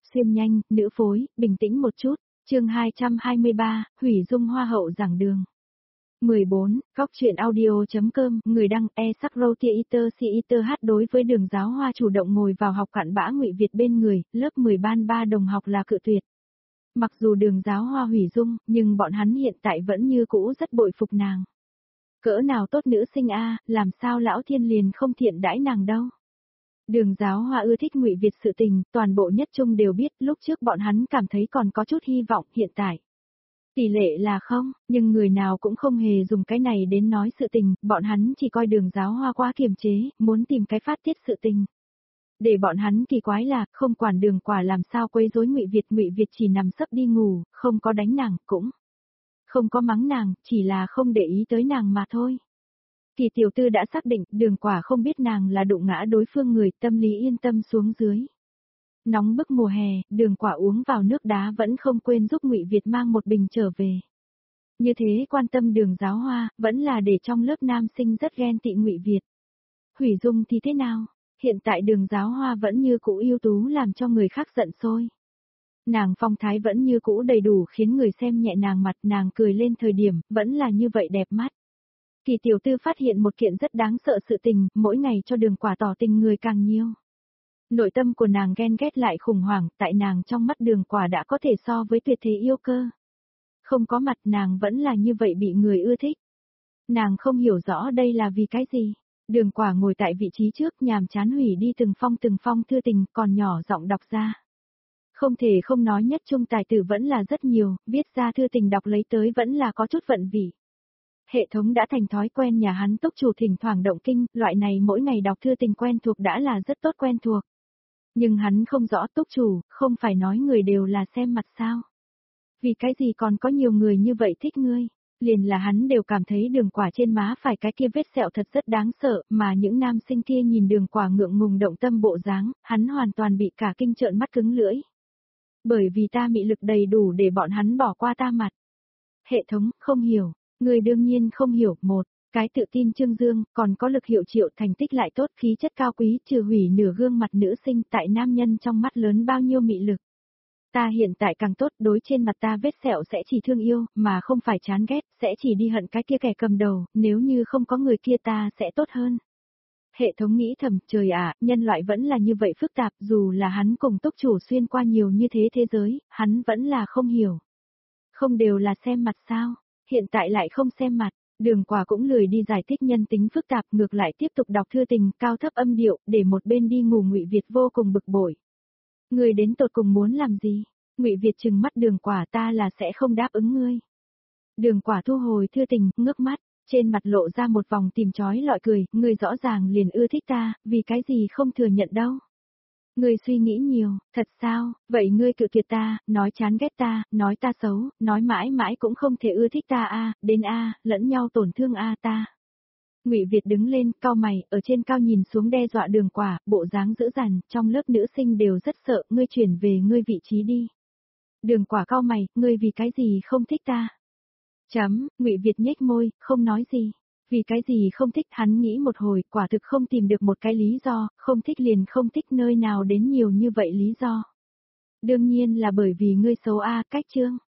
xuyên nhanh, nữ phối, bình tĩnh một chút. Chương 223, hủy dung hoa hậu giảng đường. 14, góc truyện audio.com, người đăng e-sắc-râu-tia-iter si-iter hát. Đối với Đường Giáo Hoa chủ động ngồi vào học cặn bã Ngụy Việt bên người, lớp 10 ban 3 đồng học là cự tuyệt. Mặc dù Đường Giáo Hoa hủy dung, nhưng bọn hắn hiện tại vẫn như cũ rất bội phục nàng. Cỡ nào tốt nữ sinh a, làm sao lão thiên liền không thiện đãi nàng đâu. Đường Giáo Hoa ưa thích Ngụy Việt sự tình, toàn bộ nhất trung đều biết, lúc trước bọn hắn cảm thấy còn có chút hy vọng, hiện tại tỷ lệ là không, nhưng người nào cũng không hề dùng cái này đến nói sự tình, bọn hắn chỉ coi Đường Giáo Hoa quá kiềm chế, muốn tìm cái phát tiết sự tình. Để bọn hắn kỳ quái là, không quản Đường Quả làm sao quấy rối Ngụy Việt chỉ nằm sấp đi ngủ, không có đánh nàng, cũng không có mắng nàng, chỉ là không để ý tới nàng mà thôi. Kỳ tiểu tư đã xác định, Đường Quả không biết nàng là đụng ngã đối phương người, tâm lý yên tâm xuống dưới. Nóng bức mùa hè, Đường Quả uống vào nước đá vẫn không quên giúp Ngụy Việt mang một bình trở về. Như thế quan tâm Đường Giáo Hoa, vẫn là để trong lớp nam sinh rất ghen tị Ngụy Việt. Hủy dung thì thế nào? Hiện tại Đường Giáo Hoa vẫn như cũ ưu tú làm cho người khác giận sôi. Nàng phong thái vẫn như cũ đầy đủ khiến người xem nhẹ nàng mặt, nàng cười lên thời điểm, vẫn là như vậy đẹp mắt. Kỳ tiểu tư phát hiện một kiện rất đáng sợ sự tình, mỗi ngày cho Đường Quả tỏ tình người càng nhiều. Nội tâm của nàng ghen ghét lại khủng hoảng, tại nàng trong mắt Đường Quả đã có thể so với tuyệt thế yêu cơ. Không có mặt nàng vẫn là như vậy bị người ưa thích. Nàng không hiểu rõ đây là vì cái gì. Đường Quả ngồi tại vị trí trước nhàm chán hủy đi từng phong thư tình, còn nhỏ giọng đọc ra. Không thể không nói nhất trung tài tử vẫn là rất nhiều, viết ra thư tình đọc lấy tới vẫn là có chút vận vị. Hệ thống đã thành thói quen nhà hắn túc chủ thỉnh thoảng động kinh, loại này mỗi ngày đọc thư tình quen thuộc đã là rất tốt quen thuộc. Nhưng hắn không rõ túc chủ, không phải nói người đều là xem mặt sao. Vì cái gì còn có nhiều người như vậy thích ngươi, liền là hắn đều cảm thấy Đường Quả trên má phải cái kia vết sẹo thật rất đáng sợ, mà những nam sinh kia nhìn Đường Quả ngượng ngùng động tâm bộ dáng, hắn hoàn toàn bị cả kinh trợn mắt cứng lưỡi. Bởi vì ta mị lực đầy đủ để bọn hắn bỏ qua ta mặt. Hệ thống, không hiểu, người đương nhiên không hiểu, một, cái tự tin trương dương, còn có lực hiệu triệu, thành tích lại tốt, khí chất cao quý, trừ hủy nửa gương mặt nữ sinh tại nam nhân trong mắt lớn bao nhiêu mị lực. Ta hiện tại càng tốt, đối trên mặt ta vết sẹo sẽ chỉ thương yêu, mà không phải chán ghét, sẽ chỉ đi hận cái kia kẻ cầm đầu, nếu như không có người kia ta sẽ tốt hơn. Hệ thống nghĩ thầm, trời ạ, nhân loại vẫn là như vậy phức tạp, dù là hắn cùng túc chủ xuyên qua nhiều như thế thế giới, hắn vẫn là không hiểu. Không đều là xem mặt sao, hiện tại lại không xem mặt, Đường Quả cũng lười đi giải thích nhân tính phức tạp, ngược lại tiếp tục đọc thư tình, cao thấp âm điệu, để một bên đi ngủ Ngụy Việt vô cùng bực bội. Ngươi đến tột cùng muốn làm gì? Ngụy Việt trừng mắt Đường Quả, ta là sẽ không đáp ứng ngươi. Đường Quả thu hồi thư tình, ngước mắt, trên mặt lộ ra một vòng tìm chói lọi cười, ngươi rõ ràng liền ưa thích ta, vì cái gì không thừa nhận đâu. Ngươi suy nghĩ nhiều, thật sao, vậy ngươi cự tuyệt ta, nói chán ghét ta, nói ta xấu, nói mãi mãi cũng không thể ưa thích ta a, đến a, lẫn nhau tổn thương a ta. Ngụy Việt đứng lên, cau mày, ở trên cao nhìn xuống đe dọa Đường Quả, bộ dáng dữ dằn, trong lớp nữ sinh đều rất sợ, ngươi chuyển về ngươi vị trí đi. Đường Quả cau mày, ngươi vì cái gì không thích ta? Ngụy Việt nhếch môi, không nói gì. Vì cái gì không thích, hắn nghĩ một hồi, quả thực không tìm được một cái lý do, không thích liền không thích, nơi nào đến nhiều như vậy lý do. Đương nhiên là bởi vì ngươi xấu a, cách chương.